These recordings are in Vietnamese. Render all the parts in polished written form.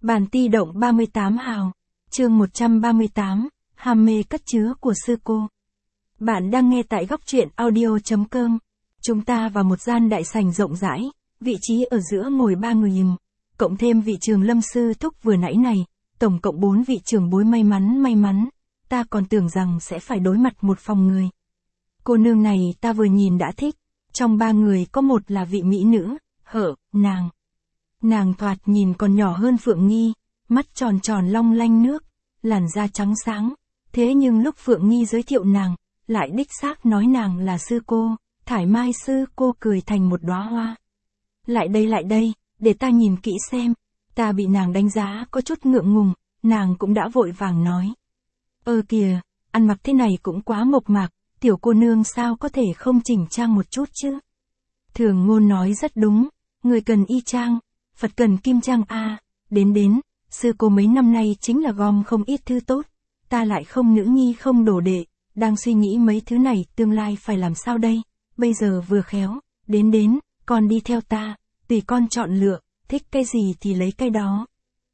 Bản ti động 38 hào, chương 138, ham mê cất chứa của sư cô. Bạn đang nghe tại góc truyện audio.com. Chúng ta vào một gian đại sảnh rộng rãi, vị trí ở giữa ngồi 3 người cộng thêm vị trường lâm sư thúc vừa nãy này, tổng cộng 4 vị trưởng bối may mắn, ta còn tưởng rằng sẽ phải đối mặt một phòng người. Cô nương này ta vừa nhìn đã thích, trong 3 người có một là vị mỹ nữ, nàng. Nàng thoạt nhìn còn nhỏ hơn Phượng Nghi, mắt tròn tròn long lanh nước, làn da trắng sáng, thế nhưng lúc Phượng Nghi giới thiệu nàng, lại đích xác nói nàng là sư cô, Thải Mai sư cô cười thành một đóa hoa. Lại đây, để ta nhìn kỹ xem, ta bị nàng đánh giá có chút ngượng ngùng, nàng cũng đã vội vàng nói. Kìa, ăn mặc thế này cũng quá mộc mạc, tiểu cô nương sao có thể không chỉnh trang một chút chứ? Thường ngôn nói rất đúng, người cần y trang, Phật cần kim trang a. Đến, sư cô mấy năm nay chính là gom không ít thư tốt, ta lại không nữ nhi không đồ đệ, đang suy nghĩ mấy thứ này tương lai phải làm sao đây, bây giờ vừa khéo, đến, con đi theo ta, tùy con chọn lựa, thích cái gì thì lấy cái đó.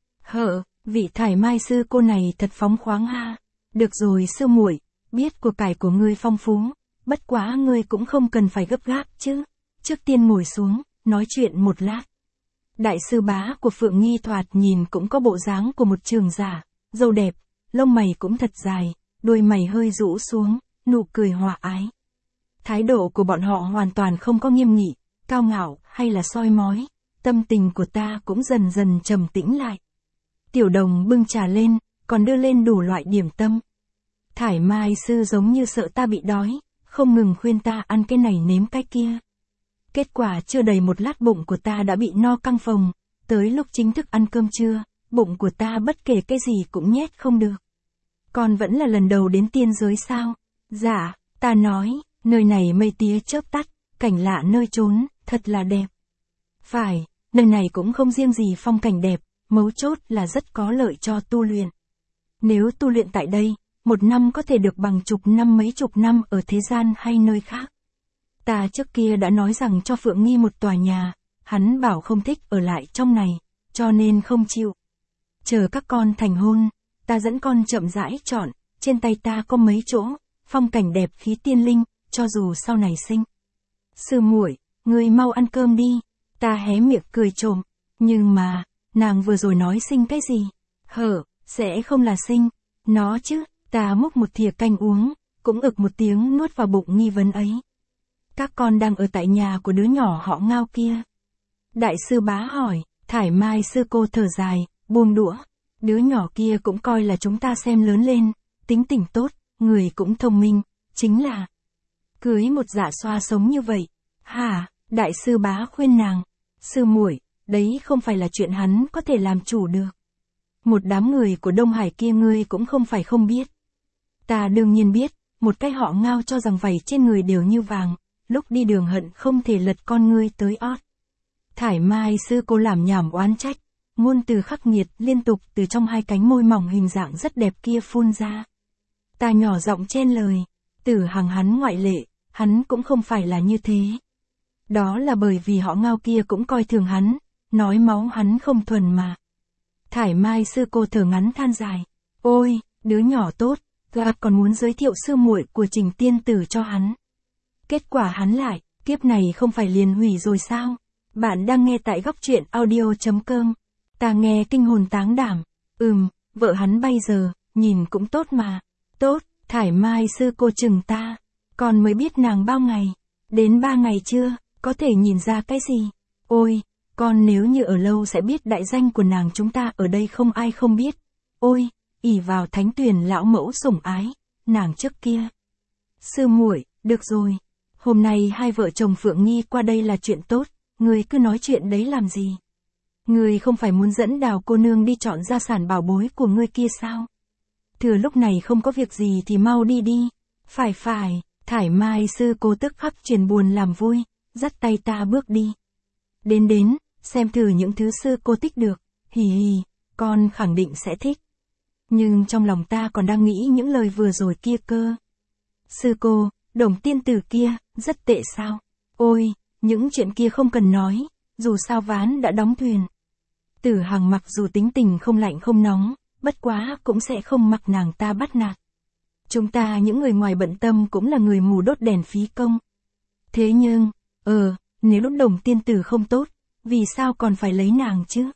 Vị Thải Mai sư cô này thật phóng khoáng ha. Được rồi sư muội, biết của cải của ngươi phong phú, bất quá ngươi cũng không cần phải gấp gáp chứ, trước tiên ngồi xuống, nói chuyện một lát. Đại sư bá của Phượng Nghi thoạt nhìn cũng có bộ dáng của một trường giả, râu đẹp, lông mày cũng thật dài, đuôi mày hơi rũ xuống, nụ cười hòa ái. Thái độ của bọn họ hoàn toàn không có nghiêm nghị, cao ngạo hay là soi mói, tâm tình của ta cũng dần dần trầm tĩnh lại. Tiểu đồng bưng trà lên, còn đưa lên đủ loại điểm tâm. Thải Mai sư giống như sợ ta bị đói, không ngừng khuyên ta ăn cái này nếm cái kia. Kết quả chưa đầy một lát bụng của ta đã bị no căng phồng, tới lúc chính thức ăn cơm trưa, bụng của ta bất kể cái gì cũng nhét không được. Con vẫn là lần đầu đến tiên giới sao? Dạ, ta nói, nơi này mây tía chớp tắt, cảnh lạ nơi trốn, thật là đẹp. Phải, nơi này cũng không riêng gì phong cảnh đẹp, mấu chốt là rất có lợi cho tu luyện. Nếu tu luyện tại đây, một năm có thể được bằng mấy chục năm ở thế gian hay nơi khác. Ta trước kia đã nói rằng cho Phượng Nghi một tòa nhà, hắn bảo không thích ở lại trong này, cho nên không chịu. Chờ các con thành hôn, ta dẫn con chậm rãi chọn, trên tay ta có mấy chỗ, phong cảnh đẹp khí tiên linh, cho dù sau này sinh. Sư muội, ngươi mau ăn cơm đi, ta hé miệng cười trộm, nhưng mà, nàng vừa rồi nói sinh cái gì? Sẽ không là sinh, nó chứ, ta múc một thìa canh uống, cũng ực một tiếng nuốt vào bụng nghi vấn ấy. Các con đang ở tại nhà của đứa nhỏ họ Ngao kia. Đại sư bá hỏi, Thải Mai sư cô thở dài, buông đũa. Đứa nhỏ kia cũng coi là chúng ta xem lớn lên, tính tình tốt, người cũng thông minh, chính là cưới một dạ xoa sống như vậy. Hả? Đại sư bá khuyên nàng, sư muội, đấy không phải là chuyện hắn có thể làm chủ được. Một đám người của Đông Hải kia ngươi cũng không phải không biết. Ta đương nhiên biết, một cái họ Ngao cho rằng vảy trên người đều như vàng, lúc đi đường hận không thể lật con ngươi tới ót. Thải Mai sư cô làm nhảm oán trách, ngôn từ khắc nghiệt liên tục từ trong hai cánh môi mỏng hình dạng rất đẹp kia phun ra. Ta nhỏ giọng chen lời, Tử Hằng hắn ngoại lệ, hắn cũng không phải là như thế. Đó là bởi vì họ Ngao kia cũng coi thường hắn, nói máu hắn không thuần mà. Thải Mai sư cô thở ngắn than dài, ôi, đứa nhỏ tốt, ta còn muốn giới thiệu sư muội của Trình tiên tử cho hắn. Kết quả hắn lại, kiếp này không phải liền hủy rồi sao? Bạn đang nghe tại góc truyện audio.com. Ta nghe kinh hồn táng đảm. Vợ hắn bây giờ, nhìn cũng tốt mà. Tốt, Thải Mai sư cô chừng ta. Con mới biết nàng bao ngày. Đến 3 ngày chưa, có thể nhìn ra cái gì? Ôi, con nếu như ở lâu sẽ biết đại danh của nàng chúng ta ở đây không ai không biết. Ôi, ỷ vào Thánh Tuyền lão mẫu sủng ái, nàng trước kia. Sư muội, được rồi. Hôm nay hai vợ chồng Phượng Nghi qua đây là chuyện tốt, ngươi cứ nói chuyện đấy làm gì? Ngươi không phải muốn dẫn Đào cô nương đi chọn gia sản bảo bối của ngươi kia sao? Thừa lúc này không có việc gì thì mau đi đi. Phải, Thải Mai sư cô tức khắc truyền buồn làm vui, dắt tay ta bước đi. Đến, xem thử những thứ sư cô thích được, hì, con khẳng định sẽ thích. Nhưng trong lòng ta còn đang nghĩ những lời vừa rồi kia cơ. Sư cô, Đồng tiên tử kia, rất tệ sao? Ôi, những chuyện kia không cần nói, dù sao ván đã đóng thuyền. Tử Hằng mặc dù tính tình không lạnh không nóng, bất quá cũng sẽ không mặc nàng ta bắt nạt. Chúng ta những người ngoài bận tâm cũng là người mù đốt đèn phí công. Thế nhưng, nếu Đồng tiên tử không tốt, vì sao còn phải lấy nàng chứ?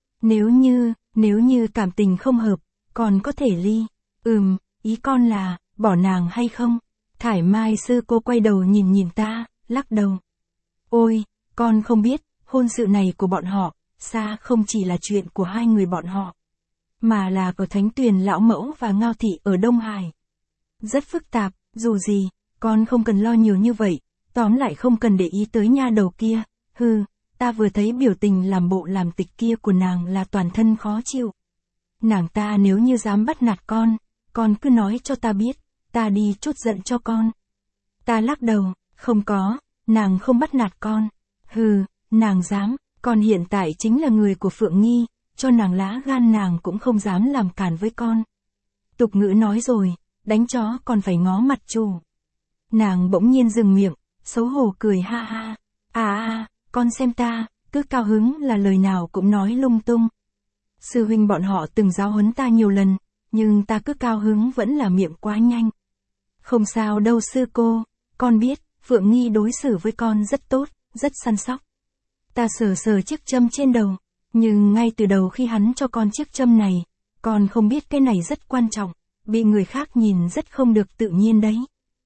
Nếu như cảm tình không hợp, còn có thể ly. Ý con là, bỏ nàng hay không? Thải Mai sư cô quay đầu nhìn ta, lắc đầu. Ôi, con không biết, hôn sự này của bọn họ, xa không chỉ là chuyện của hai người bọn họ, mà là của Thánh Tuyền lão mẫu và Ngao thị ở Đông Hải. Rất phức tạp, dù gì, con không cần lo nhiều như vậy, tóm lại không cần để ý tới nha đầu kia, ta vừa thấy biểu tình làm bộ làm tịch kia của nàng là toàn thân khó chịu. Nàng ta nếu như dám bắt nạt con cứ nói cho ta biết, ta đi trút giận cho con. Ta lắc đầu, không có, nàng không bắt nạt con. Nàng dám, con hiện tại chính là người của Phượng Nghi, cho nàng lá gan nàng cũng không dám làm cản với con. Tục ngữ nói rồi, đánh chó còn phải ngó mặt chủ. Nàng bỗng nhiên dừng miệng, xấu hổ cười ha ha. Con xem ta, cứ cao hứng là lời nào cũng nói lung tung. Sư huynh bọn họ từng giáo huấn ta nhiều lần, nhưng ta cứ cao hứng vẫn là miệng quá nhanh. Không sao đâu sư cô, con biết, Phượng Nghi đối xử với con rất tốt, rất săn sóc. Ta sờ chiếc châm trên đầu, nhưng ngay từ đầu khi hắn cho con chiếc châm này, con không biết cái này rất quan trọng, bị người khác nhìn rất không được tự nhiên đấy.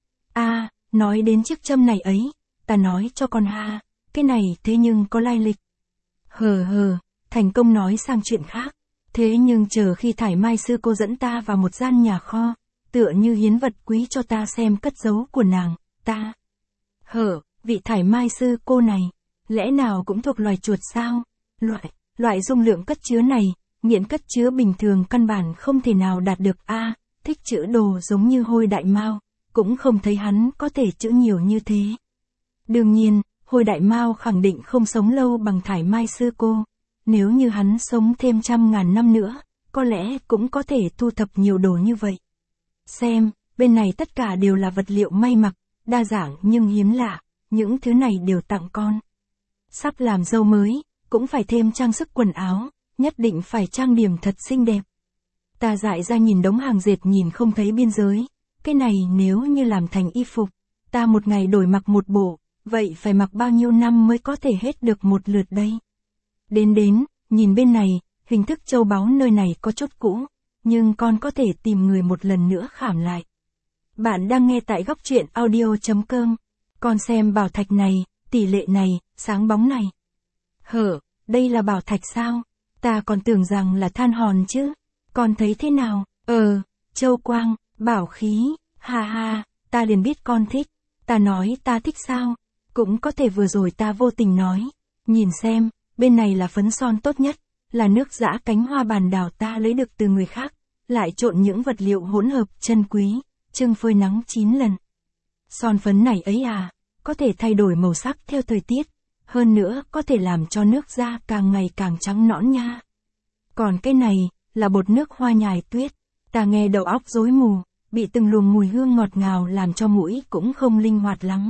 Nói đến chiếc châm này ấy, ta nói cho con cái này thế nhưng có lai lịch. Thành công nói sang chuyện khác. Thế nhưng chờ khi Thải Mai sư cô dẫn ta vào một gian nhà kho, tựa như hiến vật quý cho ta xem cất giấu của nàng, ta. Vị Thải Mai sư cô này, lẽ nào cũng thuộc loài chuột sao? Loại dung lượng cất chứa này, nghiện cất chứa bình thường căn bản không thể nào đạt được thích chữ đồ giống như Hôi Đại Mao, cũng không thấy hắn có thể chữ nhiều như thế. Đương nhiên, Hôi Đại Mao khẳng định không sống lâu bằng Thải Mai sư cô. Nếu như hắn sống thêm 100.000 năm nữa, có lẽ cũng có thể thu thập nhiều đồ như vậy. Xem, bên này tất cả đều là vật liệu may mặc, đa dạng nhưng hiếm lạ, những thứ này đều tặng con. Sắp làm dâu mới, cũng phải thêm trang sức quần áo, nhất định phải trang điểm thật xinh đẹp. Ta dại ra nhìn đống hàng dệt nhìn không thấy biên giới, cái này nếu như làm thành y phục, ta một ngày đổi mặc một bộ, vậy phải mặc bao nhiêu năm mới có thể hết được một lượt đây? Đến, nhìn bên này, hình thức châu báu nơi này có chút cũ, nhưng con có thể tìm người một lần nữa khảm lại. Bạn đang nghe tại góc truyện audio.com. Con xem bảo thạch này, tỷ lệ này, sáng bóng này. Đây là bảo thạch sao? Ta còn tưởng rằng là than hòn chứ. Con thấy thế nào? Châu quang, bảo khí, ta liền biết con thích. Ta nói ta thích sao? Cũng có thể vừa rồi ta vô tình nói. Nhìn xem, bên này là phấn son tốt nhất, là nước giã cánh hoa bàn đào ta lấy được từ người khác, lại trộn những vật liệu hỗn hợp chân quý, trưng phơi nắng 9 lần. Son phấn này ấy có thể thay đổi màu sắc theo thời tiết, hơn nữa có thể làm cho nước da càng ngày càng trắng nõn nha. Còn cái này, là bột nước hoa nhài tuyết, ta nghe đầu óc rối mù, bị từng luồng mùi hương ngọt ngào làm cho mũi cũng không linh hoạt lắm.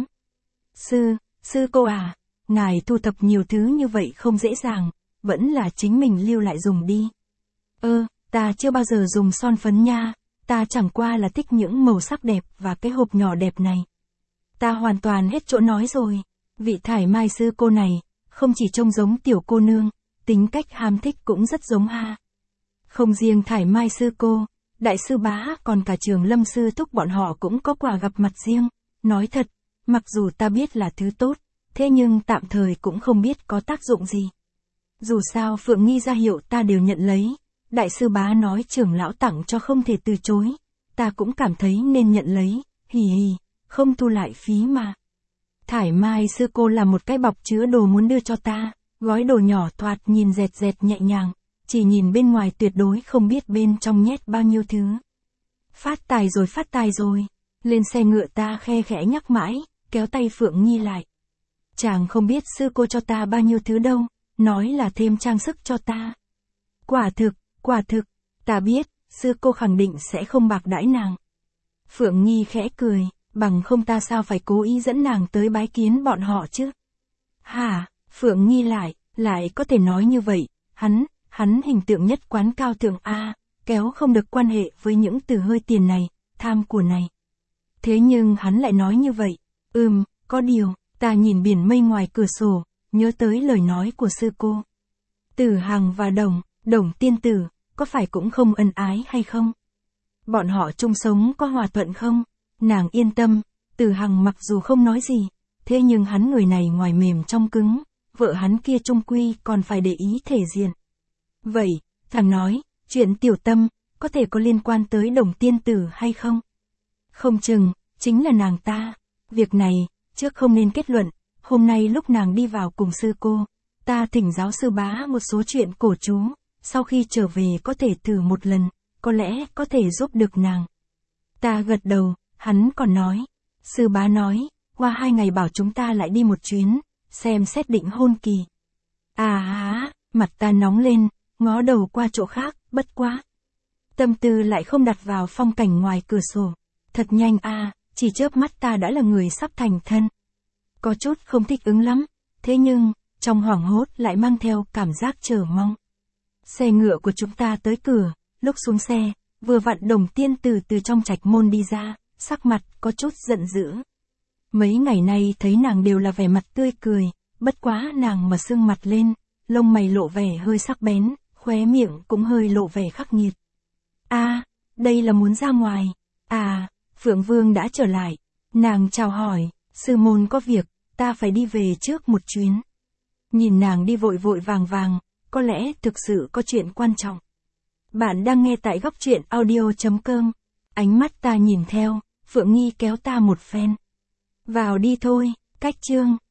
Sư cô ngài thu thập nhiều thứ như vậy không dễ dàng, vẫn là chính mình lưu lại dùng đi. Ta chưa bao giờ dùng son phấn nha, ta chẳng qua là thích những màu sắc đẹp và cái hộp nhỏ đẹp này. Ta hoàn toàn hết chỗ nói rồi, vị Thải Mai sư cô này, không chỉ trông giống tiểu cô nương, tính cách ham thích cũng rất giống Không riêng Thải Mai sư cô, Đại sư Bá còn cả Trường Lâm sư thúc bọn họ cũng có quả gặp mặt riêng. Nói thật, mặc dù ta biết là thứ tốt, thế nhưng tạm thời cũng không biết có tác dụng gì. Dù sao Phượng Nghi ra hiệu ta đều nhận lấy, Đại sư Bá nói trưởng lão tặng cho không thể từ chối, ta cũng cảm thấy nên nhận lấy, không thu lại phí mà. Thải Mai sư cô là một cái bọc chứa đồ muốn đưa cho ta, gói đồ nhỏ thoạt nhìn dẹt nhẹ nhàng, chỉ nhìn bên ngoài tuyệt đối không biết bên trong nhét bao nhiêu thứ. Phát tài rồi, lên xe ngựa ta khe khẽ nhắc mãi, kéo tay Phượng Nghi lại. Chàng không biết sư cô cho ta bao nhiêu thứ đâu, nói là thêm trang sức cho ta. Quả thực, ta biết, sư cô khẳng định sẽ không bạc đãi nàng. Phượng Nghi khẽ cười, bằng không ta sao phải cố ý dẫn nàng tới bái kiến bọn họ chứ? Phượng Nghi lại có thể nói như vậy, Hắn hình tượng nhất quán cao thượng a, kéo không được quan hệ với những từ hơi tiền này, tham của này. Thế nhưng hắn lại nói như vậy. Có điều, ta nhìn biển mây ngoài cửa sổ, nhớ tới lời nói của sư cô. Tử Hằng và Đồng tiên tử, có phải cũng không ân ái hay không? Bọn họ chung sống có hòa thuận không? Nàng yên tâm, Tử Hằng mặc dù không nói gì, thế nhưng hắn người này ngoài mềm trong cứng, vợ hắn kia chung quy còn phải để ý thể diện. Vậy, thằng nói, chuyện Tiểu Tâm, có thể có liên quan tới Đồng tiên tử hay không? Không chừng, chính là nàng ta. Việc này, trước không nên kết luận, hôm nay lúc nàng đi vào cùng sư cô, ta thỉnh giáo sư bá một số chuyện cổ chú, sau khi trở về có thể thử một lần, có lẽ có thể giúp được nàng. Ta gật đầu, hắn còn nói, sư bá nói, qua 2 ngày bảo chúng ta lại đi một chuyến, xem xét định hôn kỳ. Mặt ta nóng lên, ngó đầu qua chỗ khác, bất quá. Tâm tư lại không đặt vào phong cảnh ngoài cửa sổ. Thật nhanh chỉ chớp mắt ta đã là người sắp thành thân. Có chút không thích ứng lắm, thế nhưng, trong hoảng hốt lại mang theo cảm giác chờ mong. Xe ngựa của chúng ta tới cửa, lúc xuống xe, vừa vặn Đồng tiên tử từ trong trạch môn đi ra, sắc mặt có chút giận dữ. Mấy ngày nay thấy nàng đều là vẻ mặt tươi cười, bất quá nàng mà sưng mặt lên, lông mày lộ vẻ hơi sắc bén, khóe miệng cũng hơi lộ vẻ khắc nghiệt. Đây là muốn ra ngoài. Phượng Vương đã trở lại. Nàng chào hỏi, sư môn có việc, ta phải đi về trước một chuyến. Nhìn nàng đi vội vội vàng vàng, có lẽ thực sự có chuyện quan trọng. Bạn đang nghe tại Góc Truyện Audio.com. Ánh mắt ta nhìn theo, Phượng Nghi kéo ta một phen. Vào đi thôi, cách chương.